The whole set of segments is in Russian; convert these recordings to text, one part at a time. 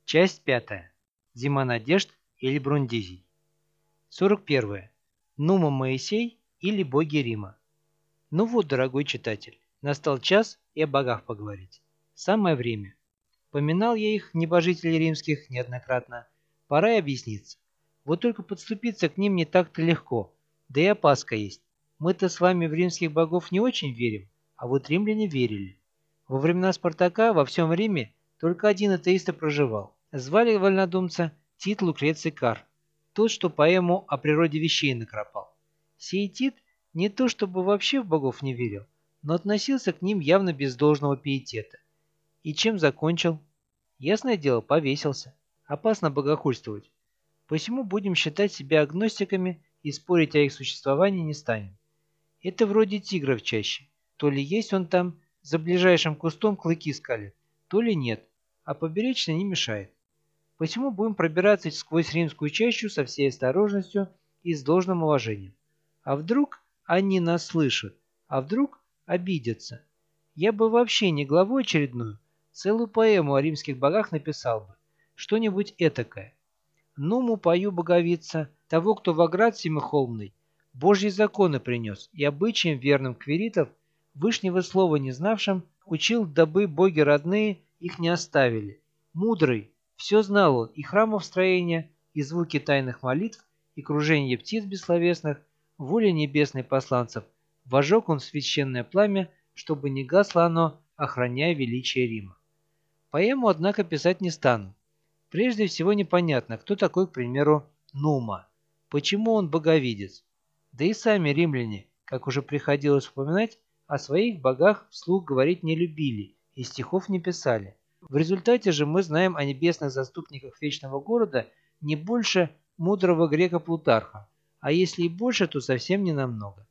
Часть 5. Зима надежд или Брундизий. 41. Нума Моисей или боги Рима. Ну вот, дорогой читатель, настал час и о богах поговорить. Самое время. Поминал я их, небожителей римских, неоднократно. Пора и объясниться. Вот только подступиться к ним не так-то легко. Да и опаска есть. Мы-то с вами в римских богов не очень верим, а вот римляне верили. Во времена Спартака во всем Риме только один атеист и проживал. Звали вольнодумца Тит Лукреций Кар, тот, что поэму о природе вещей накропал. Сей Тит не то чтобы вообще в богов не верил, но относился к ним явно без должного пиетета. И чем закончил? Ясное дело, повесился. Опасно богохульствовать. Посему будем считать себя агностиками и спорить о их существовании не станем. Это вроде тигра в чаще. То ли есть он там, за ближайшим кустом клыки скалит, то ли нет, а поберечься не мешает. Посему будем пробираться сквозь римскую чащу со всей осторожностью и с должным уважением. А вдруг они нас слышат? А вдруг обидятся? Я бы вообще не главу очередную, целую поэму о римских богах написал бы. Что-нибудь этакое. Нуму пою боговица, того, кто в оград семихолмный, Божьи законы принес, и обычаям верным квиритов, вышнего слова не знавшим, учил, дабы боги родные их не оставили. Мудрый, все знал он, и храмов строения, и звуки тайных молитв, и кружение птиц бессловесных, воли небесной посланцев, вожег он священное пламя, чтобы не гасло оно, охраняя величие Рима. Поэму, однако, писать не стану. Прежде всего непонятно, кто такой, к примеру, Нума, почему он боговидец. Да и сами римляне, как уже приходилось упоминать, о своих богах вслух говорить не любили и стихов не писали. В результате же мы знаем о небесных заступниках вечного города не больше мудрого грека Плутарха, а если и больше, то совсем не намного.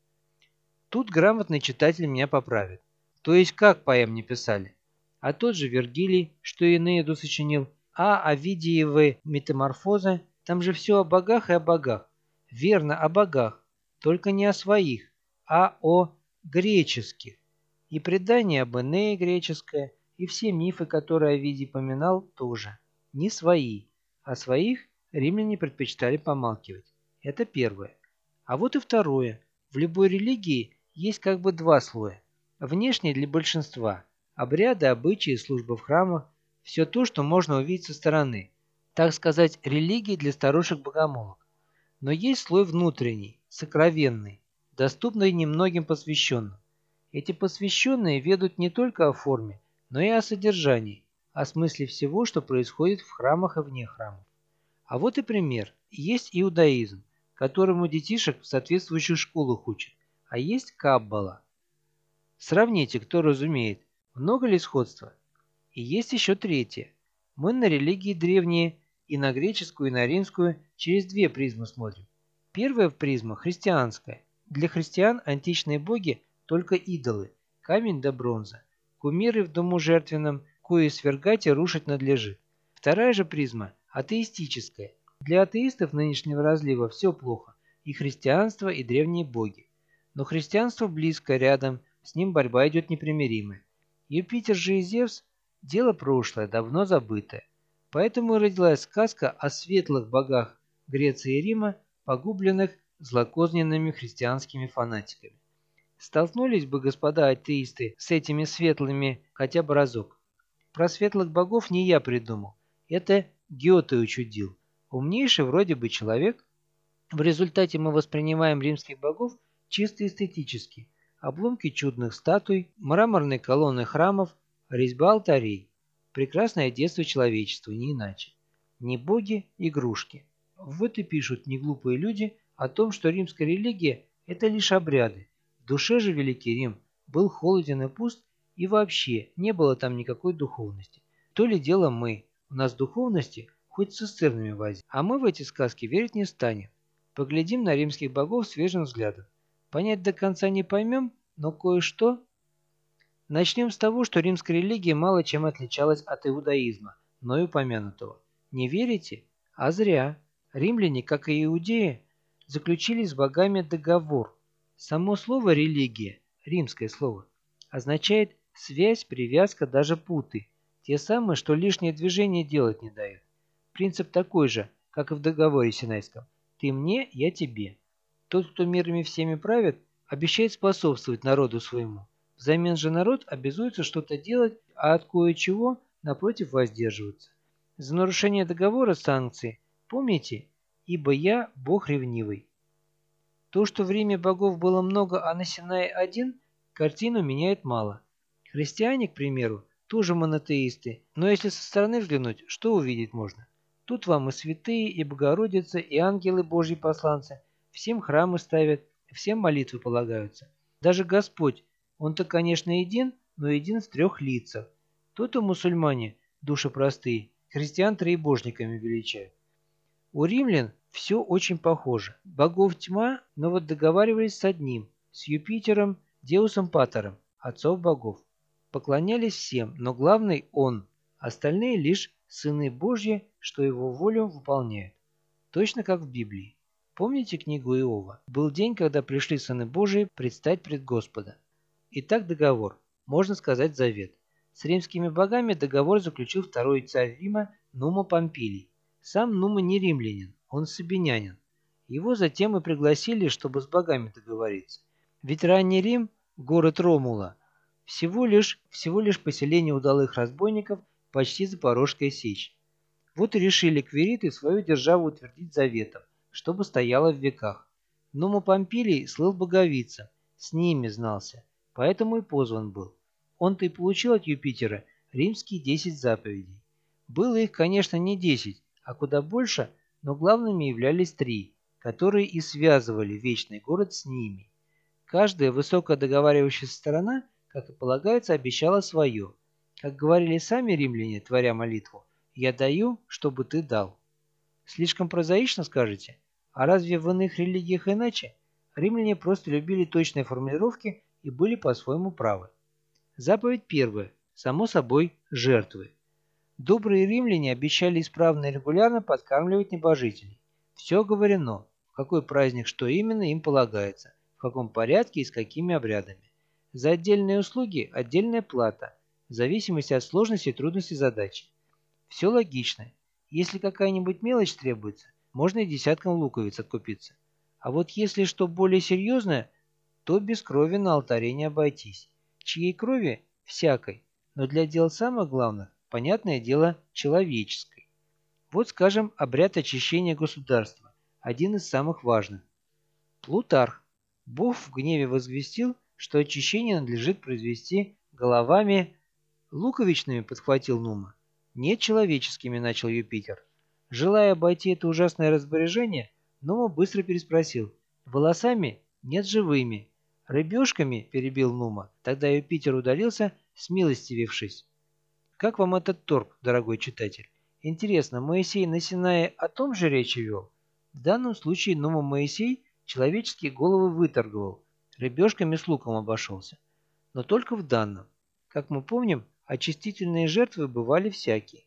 Тут грамотный читатель меня поправит. То есть как поэм не писали? А тот же Вергилий, что Энеиду сочинил, а Овидиевы метаморфозы, там же все о богах и о богах. Верно, о богах, только не о своих, а о греческих. И предание об Энее греческое, и все мифы, которые Овидий поминал, тоже. Не свои, а своих римляне предпочитали помалкивать. Это первое. А вот и второе. В любой религии есть как бы два слоя. Внешний для большинства – обряды, обычаи, службы в храмах – все то, что можно увидеть со стороны. Так сказать, религии для старушек-богомолок. Но есть слой внутренний, сокровенный, доступный немногим посвященным. Эти посвященные ведут не только о форме, но и о содержании, о смысле всего, что происходит в храмах и вне храмов. А вот и пример. Есть иудаизм, которому детишек в соответствующих школах учат, а есть каббала. Сравните, кто разумеет, много ли сходства? И есть еще третье. Мы на религии древние и на греческую, и на римскую через две призмы смотрим. Первая призма – христианская. Для христиан античные боги – только идолы, камень да бронза, кумиры в дому жертвенном, кои свергать и рушить надлежит. Вторая же призма – атеистическая. Для атеистов нынешнего разлива все плохо – и христианство, и древние боги. Но христианство близко, рядом, с ним борьба идет непримиримая. Юпитер же и Зевс – дело прошлое, давно забытое. Поэтому и родилась сказка о светлых богах Греции и Рима, погубленных злокозненными христианскими фанатиками. Столкнулись бы господа атеисты с этими светлыми хотя бы разок. Про светлых богов не я придумал. Это Гёте учудил. Умнейший вроде бы человек. В результате мы воспринимаем римских богов чисто эстетически. Обломки чудных статуй, мраморные колонны храмов, резьба алтарей. Прекрасное детство человечества, не иначе. Не боги, игрушки. Вот и пишут неглупые люди о том, что римская религия – это лишь обряды. В душе же Великий Рим был холоден и пуст, и вообще не было там никакой духовности. То ли дело мы, у нас духовности хоть с цистернами вози. А мы в эти сказки верить не станем. Поглядим на римских богов свежим взглядом. Понять до конца не поймем, но кое-что. Начнем с того, что римская религия мало чем отличалась от иудаизма, но упомянутого. Не верите? А зря. Римляне, как и иудеи, заключили с богами договор. Само слово «религия», римское слово, означает связь, привязка, даже путы. Те самые, что лишнее движение делать не дают. Принцип такой же, как и в договоре Синайском. Ты мне, я тебе. Тот, кто мирами всеми правит, обещает способствовать народу своему. Взамен же народ обязуется что-то делать, а от кое-чего, напротив, воздерживаться. За нарушение договора санкции, помните, ибо я Бог ревнивый. То, что в Риме богов было много, а на Синае один, картину меняет мало. Христиане, к примеру, тоже монотеисты, но если со стороны взглянуть, что увидеть можно? Тут вам и святые, и Богородица, и ангелы Божьи посланцы, всем храмы ставят, всем молитвы полагаются. Даже Господь, он-то, конечно, един, но един в трех лицах. То-то мусульмане, души простые, христиан троебожниками величают. У римлян все очень похоже. Богов тьма, но вот договаривались с одним, с Юпитером, Деусом Патером, отцов богов. Поклонялись всем, но главный он, остальные лишь сыны Божьи, что его волю выполняют. Точно как в Библии. Помните книгу Иова? Был день, когда пришли сыны Божии предстать пред Господа. Итак, договор. Можно сказать завет. С римскими богами договор заключил второй царь Рима Нума Помпилий. Сам Нума не римлянин, он сабинянин. Его затем и пригласили, чтобы с богами договориться. Ведь ранний Рим, город Ромула, всего лишь поселение удалых разбойников, почти Запорожская сечь. Вот и решили квириты свою державу утвердить заветом, чтобы стояло в веках. Нума Помпилий слыл боговицем, с ними знался, поэтому и позван был. Он-то и получил от Юпитера римские 10 заповедей. Было их, конечно, не 10, а куда больше, но главными являлись 3, которые и связывали вечный город с ними. Каждая высокодоговаривающаяся сторона, как и полагается, обещала свое. Как говорили сами римляне, творя молитву, «Я даю, чтобы ты дал». Слишком прозаично, скажете? А разве в иных религиях иначе? Римляне просто любили точные формулировки и были по-своему правы. Заповедь первая. Само собой, жертвы. Добрые римляне обещали исправно и регулярно подкармливать небожителей. Все оговорено, в какой праздник что именно им полагается, в каком порядке и с какими обрядами. За отдельные услуги отдельная плата, в зависимости от сложности и трудности задачи. Все логично. Если какая-нибудь мелочь требуется, можно и десятком луковиц откупиться. А вот если что более серьезное, то без крови на алтаре не обойтись. Чьей крови? Всякой. Но для дел самых главных, понятное дело, человеческой. Вот, скажем, обряд очищения государства, один из самых важных. Плутарх. Бог в гневе возвестил, что очищение надлежит произвести головами луковичными, подхватил Нума. Нет, человеческими, начал Юпитер. Желая обойти это ужасное распоряжение, Нума быстро переспросил. Волосами? Нет, живыми. Рыбешками? Перебил Нума. Тогда Юпитер удалился, смилостивившись. Как вам этот торг, дорогой читатель? Интересно, Моисей на Синае о том же речи вел? В данном случае Нума Моисей человеческие головы выторговал, рыбешками с луком обошелся. Но только в данном. Как мы помним, очистительные жертвы бывали всякие.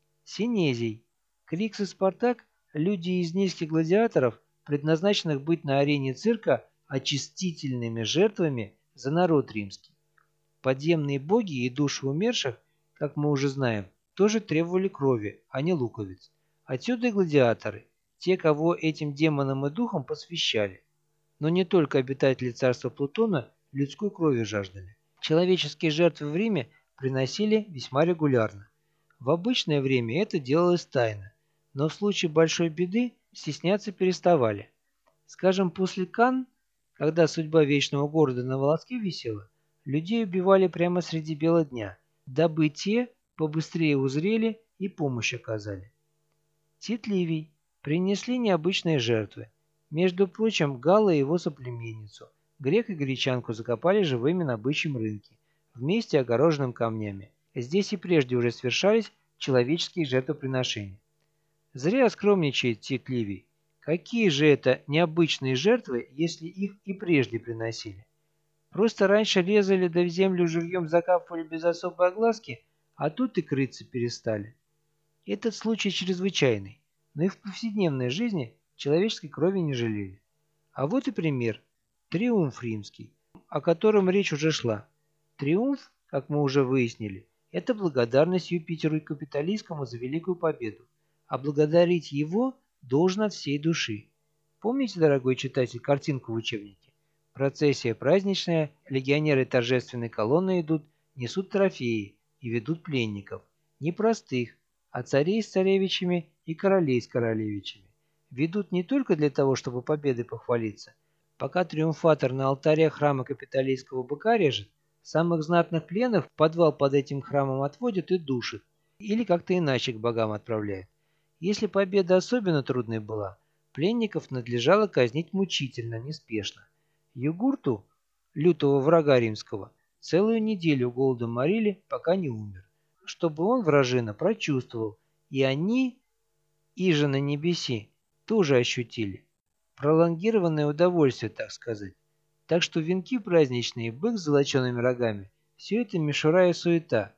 Синезий. Крикс и Спартак– люди из низких гладиаторов, предназначенных быть на арене цирка очистительными жертвами за народ римский. Подземные боги и души умерших, как мы уже знаем, тоже требовали крови, а не луковиц. Отсюда и гладиаторы, те, кого этим демонам и духам посвящали. Но не только обитатели царства Плутона людской крови жаждали. Человеческие жертвы в Риме приносили весьма регулярно. В обычное время это делалось тайно, но в случае большой беды стесняться переставали. Скажем, после Канн, когда судьба вечного города на волоске висела, людей убивали прямо среди бела дня, дабы те побыстрее узрели и помощь оказали. Тит Ливий. Принесли необычные жертвы. Между прочим, Галла и его соплеменницу, грек и гречанку закопали живыми на бычьем рынке, вместе огороженным камнями. Здесь и прежде уже совершались человеческие жертвоприношения. Зря скромничает Тит Ливий. Какие же это необычные жертвы, если их и прежде приносили? Просто раньше резали да в землю живьем закапывали без особой огласки, а тут и крыться перестали. Этот случай чрезвычайный, но и в повседневной жизни человеческой крови не жалели. А вот и пример. Триумф римский, о котором речь уже шла. Триумф, как мы уже выяснили, это благодарность Юпитеру и Капитолийскому за великую победу. а благодарить его должен от всей души. Помните, дорогой читатель, картинку в учебнике? Процессия праздничная, легионеры торжественной колонны идут, несут трофеи и ведут пленников. Не простых, а царей с царевичами и королей с королевичами. Ведут не только для того, чтобы победой похвалиться. Пока триумфатор на алтаре храма капитолийского быка режет, самых знатных пленных в подвал под этим храмом отводят и душат, или как-то иначе к богам отправляют. Если победа особенно трудной была, пленников надлежало казнить мучительно, неспешно. Югурту, лютого врага римского, целую неделю голодом морили, пока не умер, чтобы он, вражина, прочувствовал, и они, иже на небеси, тоже ощутили. Пролонгированное удовольствие, так сказать. Так что венки праздничные, бык с золочеными рогами, все это мишура и суета.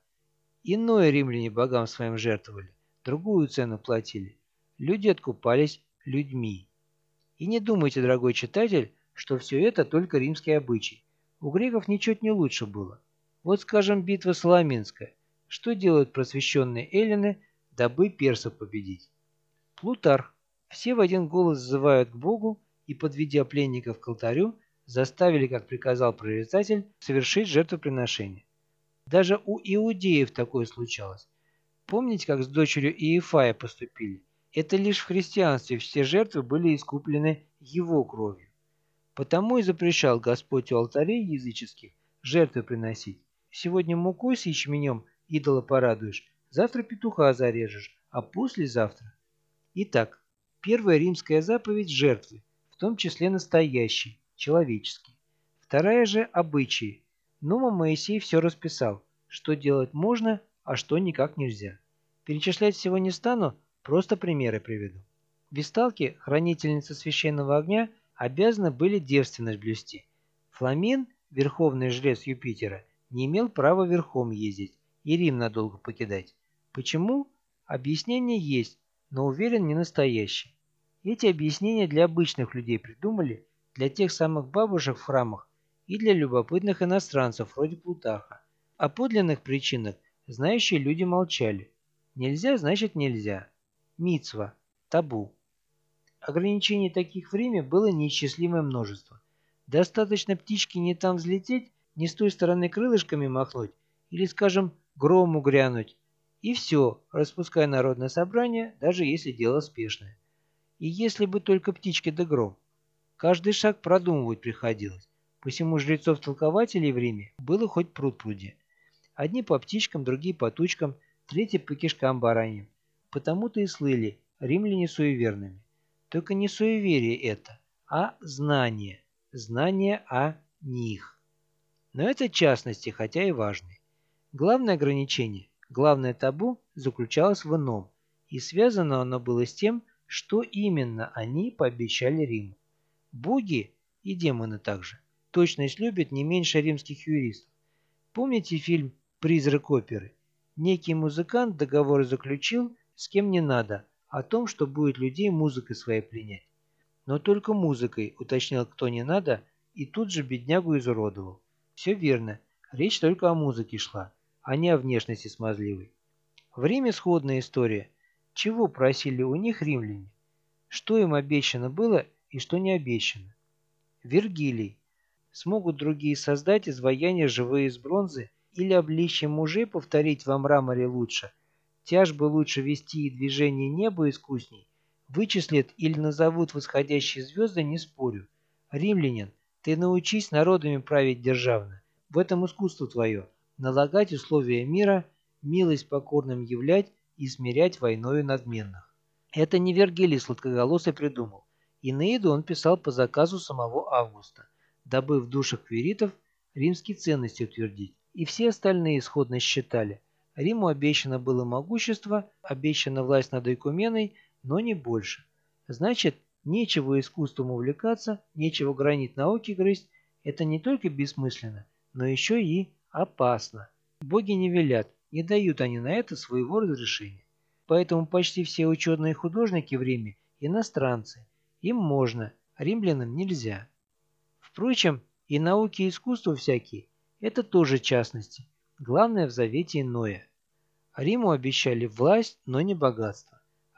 Иное римляне богам своим жертвовали, другую цену платили. Люди откупались людьми. И не думайте, дорогой читатель, что все это только римский обычай. У греков ничуть не лучше было. Вот, скажем, битва Соломинская. Что делают просвещенные эллины, дабы персов победить? Плутарх. Все в один голос взывают к Богу и, подведя пленников к алтарю, заставили, как приказал прорицатель, совершить жертвоприношение. Даже у иудеев такое случалось. Помните, как с дочерью Иефая поступили? Это лишь в христианстве все жертвы были искуплены его кровью. Потому и запрещал Господь у алтарей языческих жертвы приносить. Сегодня мукой с ячменем идола порадуешь, завтра петуха зарежешь, а послезавтра. Итак, первая римская заповедь – жертвы, в том числе настоящие, человеческие. Вторая же – обычаи. Нума Моисей все расписал, что делать можно, а что никак нельзя. Перечислять всего не стану, просто примеры приведу. Весталки, хранительницы священного огня, обязаны были девственность блюсти. Фламин, верховный жрец Юпитера, не имел права верхом ездить и Рим надолго покидать. Почему? Объяснение есть, но уверен, не настоящий. Эти объяснения для обычных людей придумали, для тех самых бабушек в храмах и для любопытных иностранцев вроде Плутарха. О подлинных причинах знающие люди молчали. Нельзя, значит нельзя. Мицва, табу. Ограничений таких в Риме было неисчислимое множество. Достаточно птичке не там взлететь, не с той стороны крылышками махнуть или, скажем, грому грянуть. И все, распускай народное собрание, даже если дело спешное. И если бы только птички да гром. Каждый шаг продумывать приходилось. Посему жрецов-толкователей в Риме было хоть пруд-пруди. Одни по птичкам, другие по тучкам, третьи по кишкам бараньим. Потому-то и слыли римляне суеверными. Только не суеверие это, а знание. Знание о них. Но это частности, хотя и важные. Главное ограничение, главное табу заключалось в ином, и связано оно было с тем, что именно они пообещали Риму. Боги, и демоны также, точность любят не меньше римских юристов. Помните фильм «Призрак оперы»? Некий музыкант договор заключил, с кем не надо, о том, что будет людей музыкой своей пленять. Но только музыкой, уточнил, кто не надо, и тут же беднягу изуродовал. Все верно, речь только о музыке шла, а не о внешности смазливой. В Риме сходная история. Чего просили у них римляне? Что им обещано было и что не обещано? Вергилий. Смогут другие создать изваяния живые из бронзы или обличье мужей повторить во мраморе лучше, тяжбы лучше вести и движение неба искусней, вычислят или назовут восходящие звезды, не спорю. Римлянин, ты научись народами править державно. В этом искусство твое – налагать условия мира, милость покорным являть и смирять войною надменных. Это не Вергилий сладкоголосый придумал. Энеиду он писал по заказу самого Августа, дабы в душах квиритов римские ценности утвердить. И все остальные исходно считали. Риму обещано было могущество, обещана власть над Ойкуменой, но не больше. Значит, нечего искусством увлекаться, нечего гранит науки грызть. Это не только бессмысленно, но еще и опасно. Боги не велят, не дают они на это своего разрешения. Поэтому почти все ученые художники в Риме – иностранцы. Им можно, римлянам нельзя. Впрочем, и науки и искусства всякие – это тоже частности. Главное в завете Ноя. Риму обещали власть, но не богатство.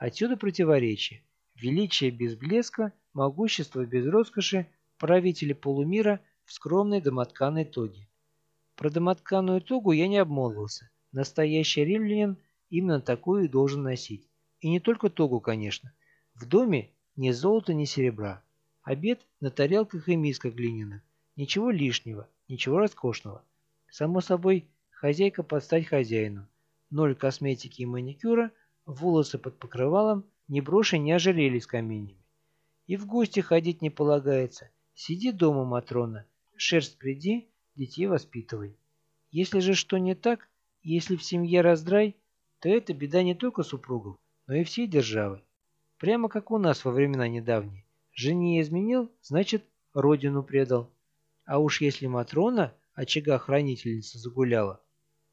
Отсюда противоречие. Величие без блеска, могущество без роскоши, правители полумира в скромной домотканой тоге. Про домотканую тогу я не обмолвился. Настоящий римлянин именно такую и должен носить. И не только тогу, конечно. В доме ни золота, ни серебра. Обед на тарелках и мисках глиняных. Ничего лишнего, ничего роскошного. Само собой, хозяйка под стать хозяину. Ноль косметики и маникюра, волосы под покрывалом, ни броши, ни ожерелья с каменьями. И в гости ходить не полагается. Сиди дома, Матрона, шерсть приди, детей воспитывай. Если же что не так, если в семье раздрай, то это беда не только супругов, но и всей державы. Прямо как у нас во времена недавние. Жене изменил, значит, родину предал. А уж если Матрона, очага-хранительница, загуляла.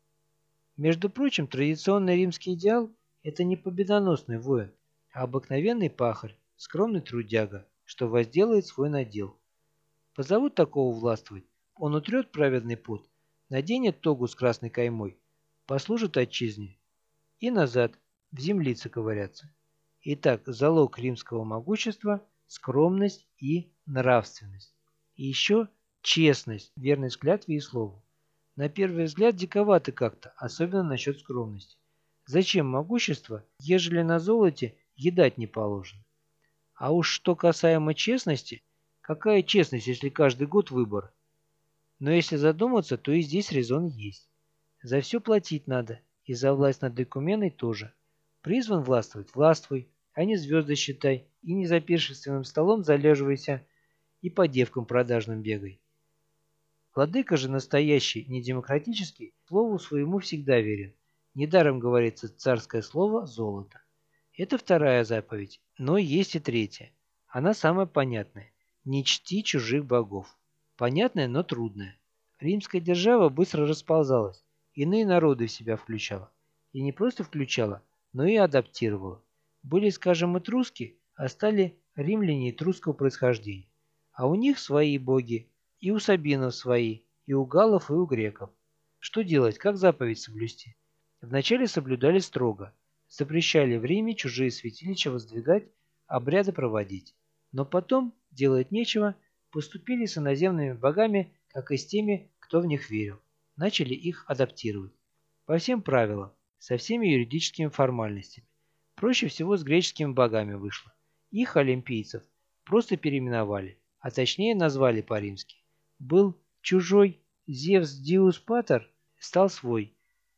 Между прочим, традиционный римский идеал – это не победоносный воин, а обыкновенный пахарь, скромный трудяга, что возделает свой надел. Позовут такого властвовать, он утрет праведный пот, наденет тогу с красной каймой, послужит отчизне и назад, в землице ковыряться. Итак, залог римского могущества – скромность и нравственность. И еще честность, верность клятве и слову. На первый взгляд диковато как-то, особенно насчет скромности. Зачем могущество, ежели на золоте едать не положено? А уж что касаемо честности, какая честность, если каждый год выбор? Но если задуматься, то и здесь резон есть. За все платить надо, и за власть над документой тоже. Призван властвовать – властвуй, а не звезды считай, и не за пиршественным столом залеживайся, и по девкам продажным бегай. Владыка же настоящий, не демократический, слову своему всегда верен. Недаром говорится царское слово «золото». Это вторая заповедь, но есть и третья. Она самая понятная. Не чти чужих богов. Понятная, но трудная. Римская держава быстро расползалась, иные народы в себя включала. И не просто включала, но и адаптировала. Были, скажем, этруски, а стали римляне этрусского происхождения. А у них свои боги, и у сабинов свои, и у галлов, и у греков. Что делать, как заповедь соблюсти? Вначале соблюдали строго. Запрещали в Риме чужие святилища воздвигать, обряды проводить. Но потом, делать нечего, поступили с иноземными богами, как и с теми, кто в них верил. Начали их адаптировать. По всем правилам, со всеми юридическими формальностями. Проще всего с греческими богами вышло. Их, олимпийцев, просто переименовали, а точнее назвали по-римски. Был чужой Зевс Диус Патер, стал свой.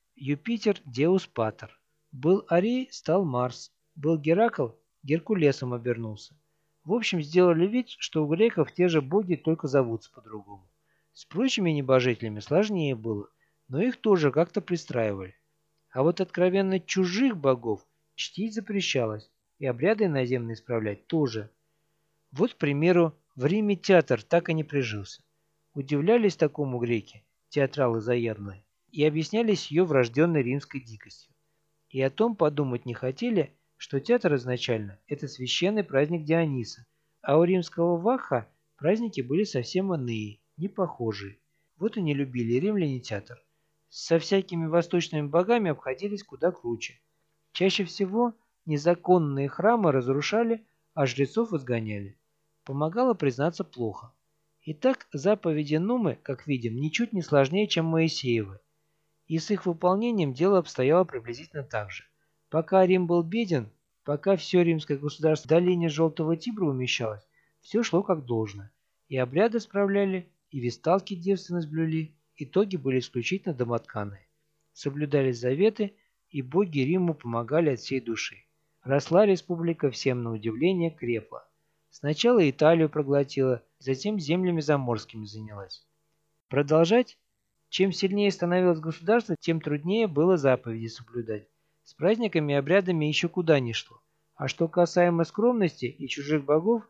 Юпитер Деус Патер. Был Арей, стал Марс. Был Геракл, Геркулесом обернулся. В общем, сделали вид, что у греков те же боги, только зовутся по-другому. С прочими небожителями сложнее было, но их тоже как-то пристраивали. А вот откровенно чужих богов чтить запрещалось, и обряды наземные исправлять тоже. Вот, к примеру, в Риме театр так и не прижился. Удивлялись такому греки, театралы заядлые, и объяснялись ее врожденной римской дикостью. И о том подумать не хотели, что театр изначально – это священный праздник Диониса, а у римского Вакха праздники были совсем иные, не похожие. Вот и не любили римляне театр. Со всякими восточными богами обходились куда круче. Чаще всего незаконные храмы разрушали, а жрецов изгоняли. Помогало, признаться, плохо. Итак, заповеди Нумы, как видим, ничуть не сложнее, чем Моисеевы. И с их выполнением дело обстояло приблизительно так же. Пока Рим был беден, пока все римское государство в долине Желтого Тибра умещалось, все шло как должно. И обряды справляли, и весталки девственность блюли, итоги были исключительно домотканые. Соблюдались заветы, и боги Риму помогали от всей души. Росла республика всем на удивление крепла. Сначала Италию проглотила, затем землями заморскими занялась. Продолжать? Чем сильнее становилось государство, тем труднее было заповеди соблюдать. С праздниками и обрядами еще куда ни шло. А что касаемо скромности и чужих богов,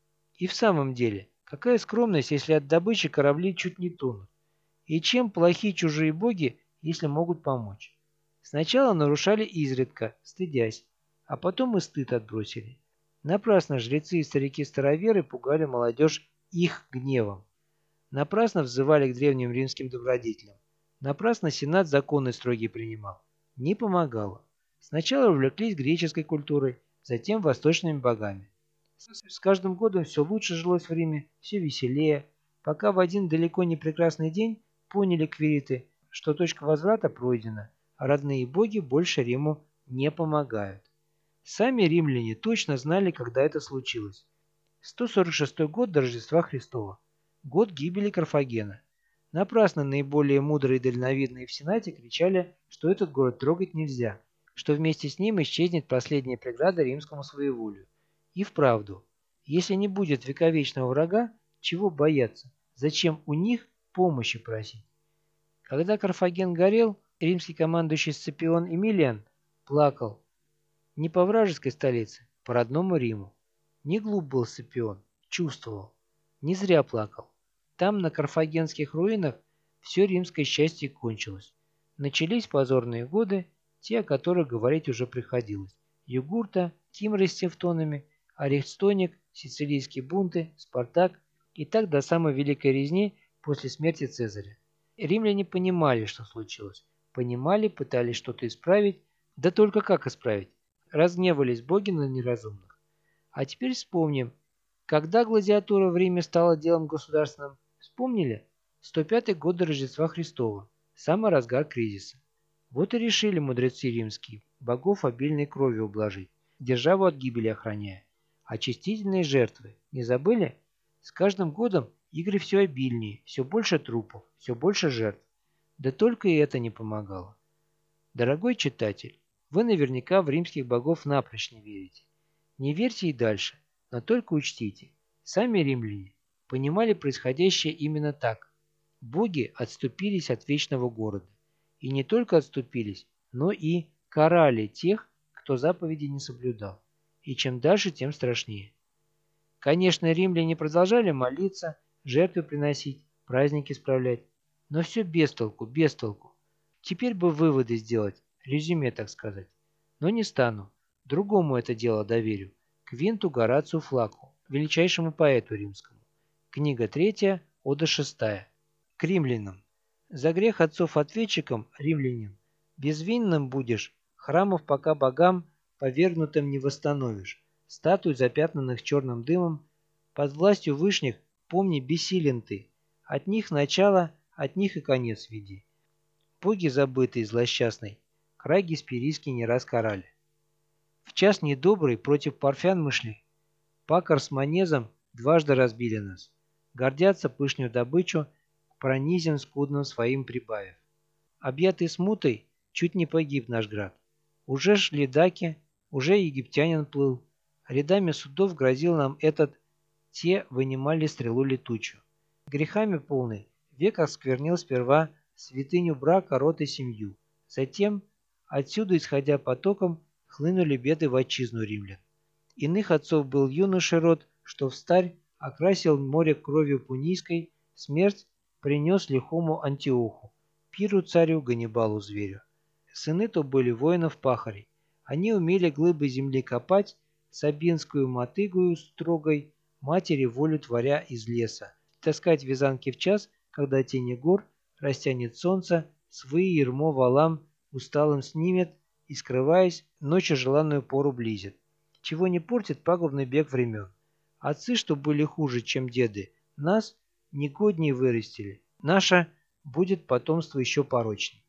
и в самом деле, какая скромность, если от добычи корабли чуть не тонут? И чем плохие чужие боги, если могут помочь? Сначала нарушали изредка, стыдясь, а потом и стыд отбросили. Напрасно жрецы и старики-староверы пугали молодежь их гневом. Напрасно взывали к древним римским добродетелям. Напрасно сенат законы строгие принимал. Не помогало. Сначала увлеклись греческой культурой, затем восточными богами. С каждым годом все лучше жилось в Риме, все веселее, пока в один далеко не прекрасный день поняли квириты, что точка возврата пройдена, а родные боги больше Риму не помогают. Сами римляне точно знали, когда это случилось. 146 год до Рождества Христова. Год гибели Карфагена. Напрасно наиболее мудрые и дальновидные в Сенате кричали, что этот город трогать нельзя, что вместе с ним исчезнет последняя преграда римскому своеволию. И вправду, если не будет вековечного врага, чего бояться? Зачем у них помощи просить? Когда Карфаген горел, римский командующий Сципион Эмилиан плакал не по вражеской столице, по родному Риму. Не глуп был Сципион, чувствовал. Не зря плакал. Там, на карфагенских руинах, все римское счастье кончилось. Начались позорные годы, те, о которых говорить уже приходилось. Югурта, Кимры с тевтонами, Арихстоник, сицилийские бунты, Спартак и так до самой Великой резни после смерти Цезаря. Римляне понимали, что случилось. Понимали, пытались что-то исправить. Да только как исправить? Разгневались боги на неразумных. А теперь вспомним, когда гладиатура в Риме стала делом государственным, вспомнили? 105-й год до Рождества Христова, самый разгар кризиса. Вот и решили мудрецы римские, богов обильной кровью ублажить, державу от гибели охраняя. Очистительные жертвы, не забыли? С каждым годом игры все обильнее, все больше трупов, все больше жертв. Да только и это не помогало. Дорогой читатель, вы наверняка в римских богов напрочь не верите. Не верьте и дальше, но только учтите, сами римляне понимали происходящее именно так. Боги отступились от вечного города. И не только отступились, но и карали тех, кто заповеди не соблюдал. И чем дальше, тем страшнее. Конечно, римляне продолжали молиться, жертвы приносить, праздники справлять. Но все без толку, без толку. Теперь бы выводы сделать, резюме, так сказать. Но не стану. Другому это дело доверю. Квинту Горацию Флаку, величайшему поэту римскому. Книга 3, Ода 6. К римлянам. За грех отцов-ответчикам, римлянам, безвинным будешь, храмов пока богам повергнутым не восстановишь. Статуй, запятнанных черным дымом, под властью вышних, помни, бессилен ты. От них начало, от них и конец веди. Боги забытые, злосчастный, край Гесперийский не раз карали. В час недобрый против парфян мы шли. Пакар с Манезом дважды разбили нас. Гордятся пышнюю добычу, пронизен скудным своим прибавив. Объятый смутой, чуть не погиб наш град. Уже шли даки, уже египтянин плыл. Рядами судов грозил нам этот, те вынимали стрелу летучую. Грехами полный, век осквернил сперва святыню брака, род и семью. Затем, отсюда исходя потоком, хлынули беды в отчизну римлян. Иных отцов был юношей род, что встарь окрасил море кровью пунийской, смерть принес лихому Антиоху, Пиру царю Ганнибалу зверю. Сыны то были воинов-пахарей. Они умели глыбы земли копать, сабинскую мотыгую строгой, матери волю творя из леса, таскать вязанки в час, когда тени гор растянет солнце, свои ермо валам усталым снимет и, скрываясь, ночью желанную пору близит. Чего не портит пагубный бег времен. Отцы, что были хуже, чем деды, нас негоднее вырастили. Наше будет потомство еще порочней.